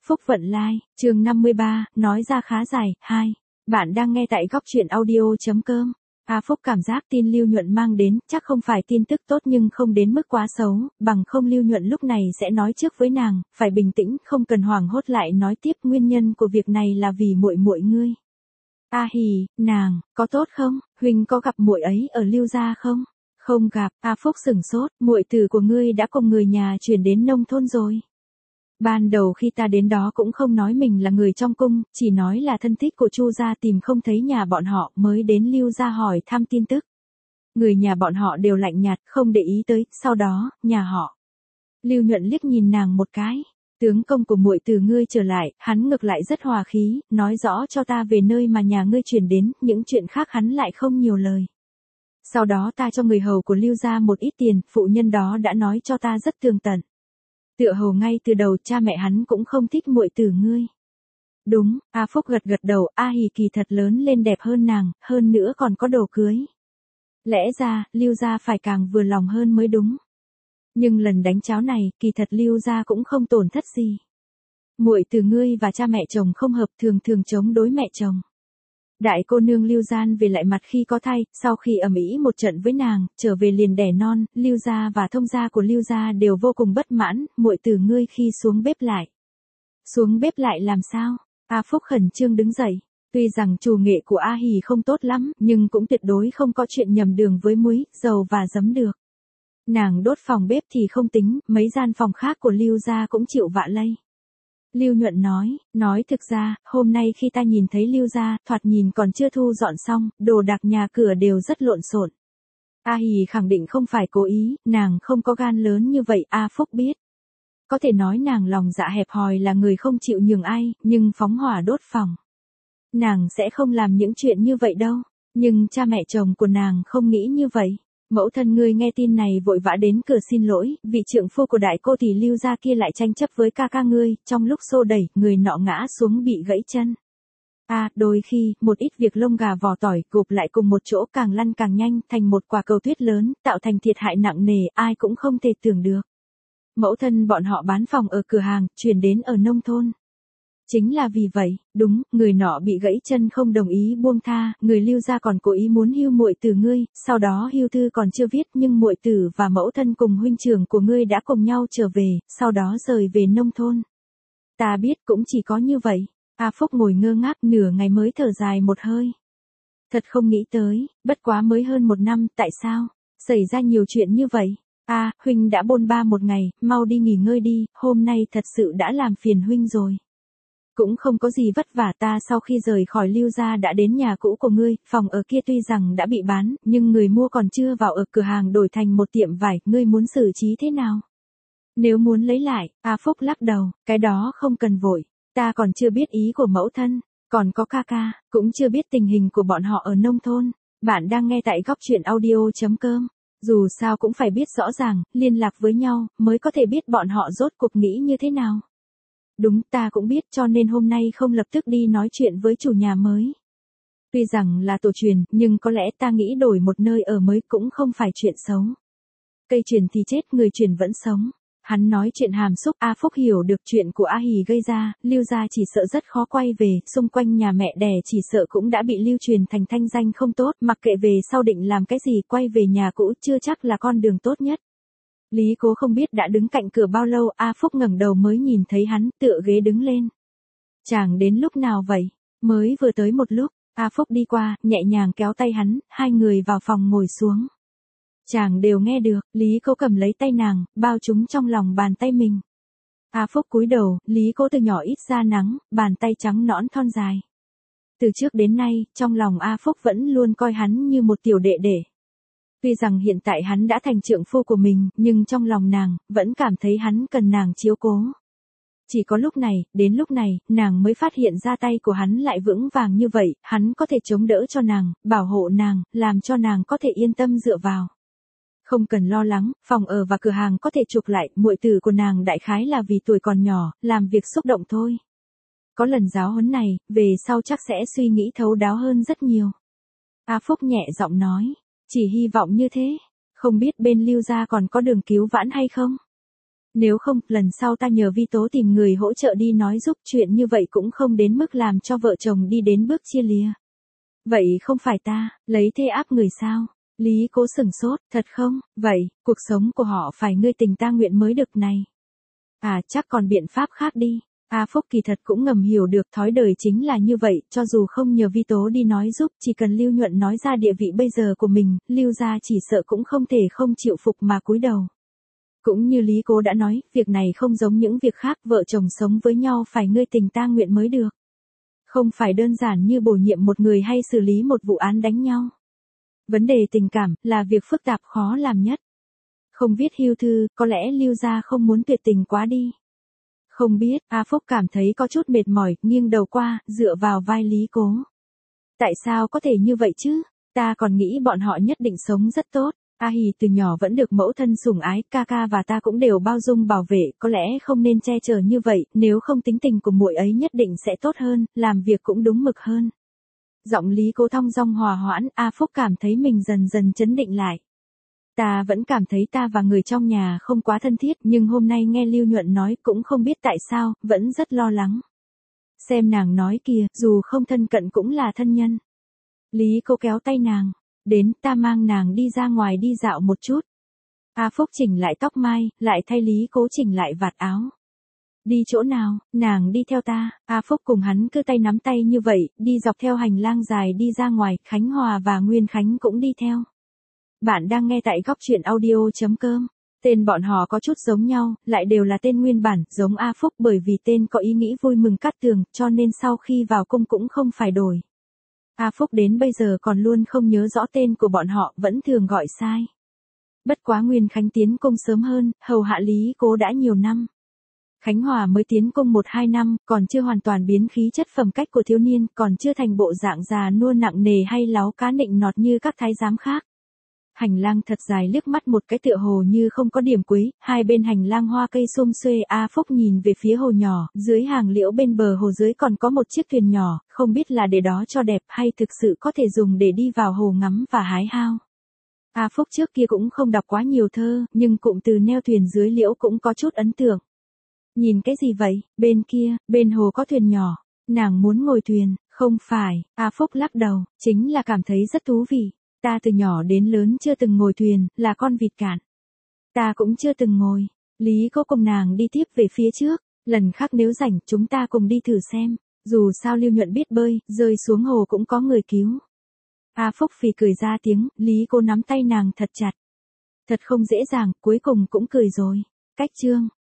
Phúc Vận Lai, chương 53, nói ra khá dài, 2. Bạn đang nghe tại góc truyện audio.com. Phúc cảm giác tin Lưu Nhuận mang đến, chắc không phải tin tức tốt nhưng không đến mức quá xấu, bằng không Lưu Nhuận lúc này sẽ nói trước với nàng, phải bình tĩnh, không cần hoảng hốt lại nói tiếp nguyên nhân của việc này là vì muội muội ngươi. Hì, nàng, có tốt không, huynh có gặp muội ấy ở Lưu gia không? Không gặp, Phúc sửng sốt, muội tử của ngươi đã cùng người nhà chuyển đến nông thôn rồi. Ban đầu khi ta đến đó cũng không nói mình là người trong cung, chỉ nói là thân thích của Chu gia tìm không thấy nhà bọn họ mới đến Lưu gia hỏi thăm tin tức. Người nhà bọn họ đều lạnh nhạt, không để ý tới, sau đó, nhà họ. Lưu Nhuận liếc nhìn nàng một cái. Tướng công của muội tử ngươi trở lại, hắn ngược lại rất hòa khí, nói rõ cho ta về nơi mà nhà ngươi chuyển đến, những chuyện khác hắn lại không nhiều lời. Sau đó ta cho người hầu của Lưu gia một ít tiền, phụ nhân đó đã nói cho ta rất tường tận. Tựa hồ ngay từ đầu cha mẹ hắn cũng không thích muội tử ngươi. Đúng, Phúc gật gật đầu, Hì kỳ thật lớn lên đẹp hơn nàng, hơn nữa còn có đồ cưới. Lẽ ra, Lưu gia phải càng vừa lòng hơn mới đúng. Nhưng lần đánh cháo này, kỳ thật Lưu gia cũng không tổn thất gì. Muội tử ngươi và cha mẹ chồng không hợp, thường thường chống đối mẹ chồng. Đại cô nương Lưu Gian về lại mặt khi có thai, sau khi ầm ĩ một trận với nàng, trở về liền đẻ non, Lưu gia và thông gia của Lưu gia đều vô cùng bất mãn, muội tử ngươi khi xuống bếp lại. Xuống bếp lại làm sao? Phúc khẩn trương đứng dậy. Tuy rằng chủ nghệ của Hì không tốt lắm, nhưng cũng tuyệt đối không có chuyện nhầm đường với muối, dầu và giấm được. Nàng đốt phòng bếp thì không tính, mấy gian phòng khác của Lưu gia cũng chịu vạ lây. Lưu Nhuận nói thực ra, hôm nay khi ta nhìn thấy Lưu gia, thoạt nhìn còn chưa thu dọn xong, đồ đạc nhà cửa đều rất lộn xộn. Hì khẳng định không phải cố ý, nàng không có gan lớn như vậy, Phúc biết. Có thể nói nàng lòng dạ hẹp hòi là người không chịu nhường ai, nhưng phóng hỏa đốt phòng. Nàng sẽ không làm những chuyện như vậy đâu, nhưng cha mẹ chồng của nàng không nghĩ như vậy. Mẫu thân ngươi nghe tin này vội vã đến cửa xin lỗi, vị trượng phu của đại cô tỷ Lưu gia kia lại tranh chấp với ca ca ngươi, trong lúc xô đẩy, người nọ ngã xuống bị gãy chân. Đôi khi, một ít việc lông gà vỏ tỏi gộp lại cùng một chỗ càng lăn càng nhanh, thành một quả cầu tuyết lớn, tạo thành thiệt hại nặng nề, ai cũng không thể tưởng được. Mẫu thân bọn họ bán phòng ở cửa hàng, chuyển đến ở nông thôn. Chính là vì vậy, đúng, người nọ bị gãy chân không đồng ý buông tha, người Lưu gia còn cố ý muốn hưu muội tử ngươi, sau đó hưu thư còn chưa viết nhưng muội tử và mẫu thân cùng huynh trưởng của ngươi đã cùng nhau trở về, sau đó rời về nông thôn. Ta biết cũng chỉ có như vậy. Phúc ngồi ngơ ngác nửa ngày mới thở dài một hơi. Thật không nghĩ tới, bất quá mới hơn 1 năm, tại sao? Xảy ra nhiều chuyện như vậy. Huynh đã bôn ba một ngày, mau đi nghỉ ngơi đi, hôm nay thật sự đã làm phiền huynh rồi. Cũng không có gì vất vả, ta sau khi rời khỏi Lưu gia đã đến nhà cũ của ngươi, phòng ở kia tuy rằng đã bị bán, nhưng người mua còn chưa vào ở cửa hàng đổi thành một tiệm vải, ngươi muốn xử trí thế nào? Nếu muốn lấy lại, Phúc lắc đầu, cái đó không cần vội, ta còn chưa biết ý của mẫu thân, còn có ca ca, cũng chưa biết tình hình của bọn họ ở nông thôn. Bạn đang nghe tại góc truyện audio.com. Dù sao cũng phải biết rõ ràng, liên lạc với nhau, mới có thể biết bọn họ rốt cuộc nghĩ như thế nào. Đúng, ta cũng biết, cho nên hôm nay không lập tức đi nói chuyện với chủ nhà mới. Tuy rằng là tổ truyền, nhưng có lẽ ta nghĩ đổi một nơi ở mới cũng không phải chuyện xấu. Cây truyền thì chết, người truyền vẫn sống. Hắn nói chuyện hàm xúc, Phúc hiểu được chuyện của Hì gây ra, Lưu gia chỉ sợ rất khó quay về, xung quanh nhà mẹ đẻ chỉ sợ cũng đã bị lưu truyền thành thanh danh không tốt, mặc kệ về sau định làm cái gì, quay về nhà cũ chưa chắc là con đường tốt nhất. Lý Cố không biết đã đứng cạnh cửa bao lâu, Phúc ngẩng đầu mới nhìn thấy hắn, tựa ghế đứng lên. Chàng đến lúc nào vậy? Mới vừa tới một lúc, Phúc đi qua, nhẹ nhàng kéo tay hắn, hai người vào phòng ngồi xuống. Chàng đều nghe được, Lý Cố cầm lấy tay nàng, bao chúng trong lòng bàn tay mình. Phúc cúi đầu, Lý Cố từ nhỏ ít ra nắng, bàn tay trắng nõn thon dài. Từ trước đến nay, trong lòng Phúc vẫn luôn coi hắn như một tiểu đệ đệ. Tuy rằng hiện tại hắn đã thành trượng phu của mình, nhưng trong lòng nàng, vẫn cảm thấy hắn cần nàng chiếu cố. Chỉ có lúc này, đến lúc này, nàng mới phát hiện ra tay của hắn lại vững vàng như vậy, hắn có thể chống đỡ cho nàng, bảo hộ nàng, làm cho nàng có thể yên tâm dựa vào. Không cần lo lắng, phòng ở và cửa hàng có thể chuộc lại, muội tử của nàng đại khái là vì tuổi còn nhỏ, làm việc xúc động thôi. Có lần giáo huấn này, về sau chắc sẽ suy nghĩ thấu đáo hơn rất nhiều. Phúc nhẹ giọng nói. Chỉ hy vọng như thế, không biết bên Lưu gia còn có đường cứu vãn hay không? Nếu không, lần sau ta nhờ Vi Tố tìm người hỗ trợ đi nói giúp, chuyện như vậy cũng không đến mức làm cho vợ chồng đi đến bước chia lìa. Vậy không phải ta, lấy thế áp người sao? Lý Cố sửng sốt, thật không? Vậy, cuộc sống của họ phải ngươi tình ta nguyện mới được này. À, chắc còn biện pháp khác đi. A Phúc kỳ thật cũng ngầm hiểu được thói đời chính là như vậy, cho dù không nhờ Vi Tố đi nói giúp, chỉ cần Lưu Nhuận nói ra địa vị bây giờ của mình, Lưu gia chỉ sợ cũng không thể không chịu phục mà cúi đầu. Cũng như Lý Cố đã nói, việc này không giống những việc khác, vợ chồng sống với nhau phải ngươi tình ta nguyện mới được. Không phải đơn giản như bổ nhiệm một người hay xử lý một vụ án đánh nhau. Vấn đề tình cảm là việc phức tạp khó làm nhất. Không viết hưu thư, có lẽ Lưu gia không muốn tuyệt tình quá đi. Không biết, A Phúc cảm thấy có chút mệt mỏi, nghiêng đầu qua, dựa vào vai Lý Cố. Tại sao có thể như vậy chứ? Ta còn nghĩ bọn họ nhất định sống rất tốt. A Hì từ nhỏ vẫn được mẫu thân sủng ái, ca ca và ta cũng đều bao dung bảo vệ, có lẽ không nên che chở như vậy, nếu không tính tình của muội ấy nhất định sẽ tốt hơn, làm việc cũng đúng mực hơn. Giọng Lý Cố thong dong hòa hoãn, A Phúc cảm thấy mình dần dần trấn định lại. Ta vẫn cảm thấy ta và người trong nhà không quá thân thiết, nhưng hôm nay nghe Lưu Nhuận nói cũng không biết tại sao, vẫn rất lo lắng. Xem nàng nói kìa, dù không thân cận cũng là thân nhân. Lý Cố kéo tay nàng. Đến, ta mang nàng đi ra ngoài đi dạo một chút. A Phúc chỉnh lại tóc mai, lại thay Lý Cố chỉnh lại vạt áo. Đi chỗ nào, nàng đi theo ta. A Phúc cùng hắn cứ tay nắm tay như vậy, đi dọc theo hành lang dài đi ra ngoài, Khánh Hòa và Nguyên Khánh cũng đi theo. Bạn đang nghe tại góc truyện audio.com. Tên bọn họ có chút giống nhau, lại đều là tên nguyên bản, giống A Phúc bởi vì tên có ý nghĩ vui mừng cát tường, cho nên sau khi vào cung cũng không phải đổi. A Phúc đến bây giờ còn luôn không nhớ rõ tên của bọn họ, vẫn thường gọi sai. Bất quá Nguyên Khánh tiến cung sớm hơn, hầu hạ Lý Cố đã nhiều năm. Khánh Hòa mới tiến cung 1-2 năm, còn chưa hoàn toàn biến khí chất phẩm cách của thiếu niên, còn chưa thành bộ dạng già nua nặng nề hay láo cá nịnh nọt như các thái giám khác. Hành lang thật dài liếc mắt một cái tựa hồ như không có điểm cuối, hai bên hành lang hoa cây sum xuê. A Phúc nhìn về phía hồ nhỏ, dưới hàng liễu bên bờ hồ dưới còn có một chiếc thuyền nhỏ, không biết là để đó cho đẹp hay thực sự có thể dùng để đi vào hồ ngắm và hái hao. A Phúc trước kia cũng không đọc quá nhiều thơ, nhưng cụm từ neo thuyền dưới liễu cũng có chút ấn tượng. Nhìn cái gì vậy, bên kia, bên hồ có thuyền nhỏ, nàng muốn ngồi thuyền, không phải, A Phúc lắc đầu, chính là cảm thấy rất thú vị. Ta từ nhỏ đến lớn chưa từng ngồi thuyền, là con vịt cạn. Ta cũng chưa từng ngồi. Lý Cố cùng nàng đi tiếp về phía trước, lần khác nếu rảnh chúng ta cùng đi thử xem. Dù sao Lưu Nhuận biết bơi, rơi xuống hồ cũng có người cứu. A Phúc phì cười ra tiếng, Lý Cố nắm tay nàng thật chặt. Thật không dễ dàng, cuối cùng cũng cười rồi. Cách chương.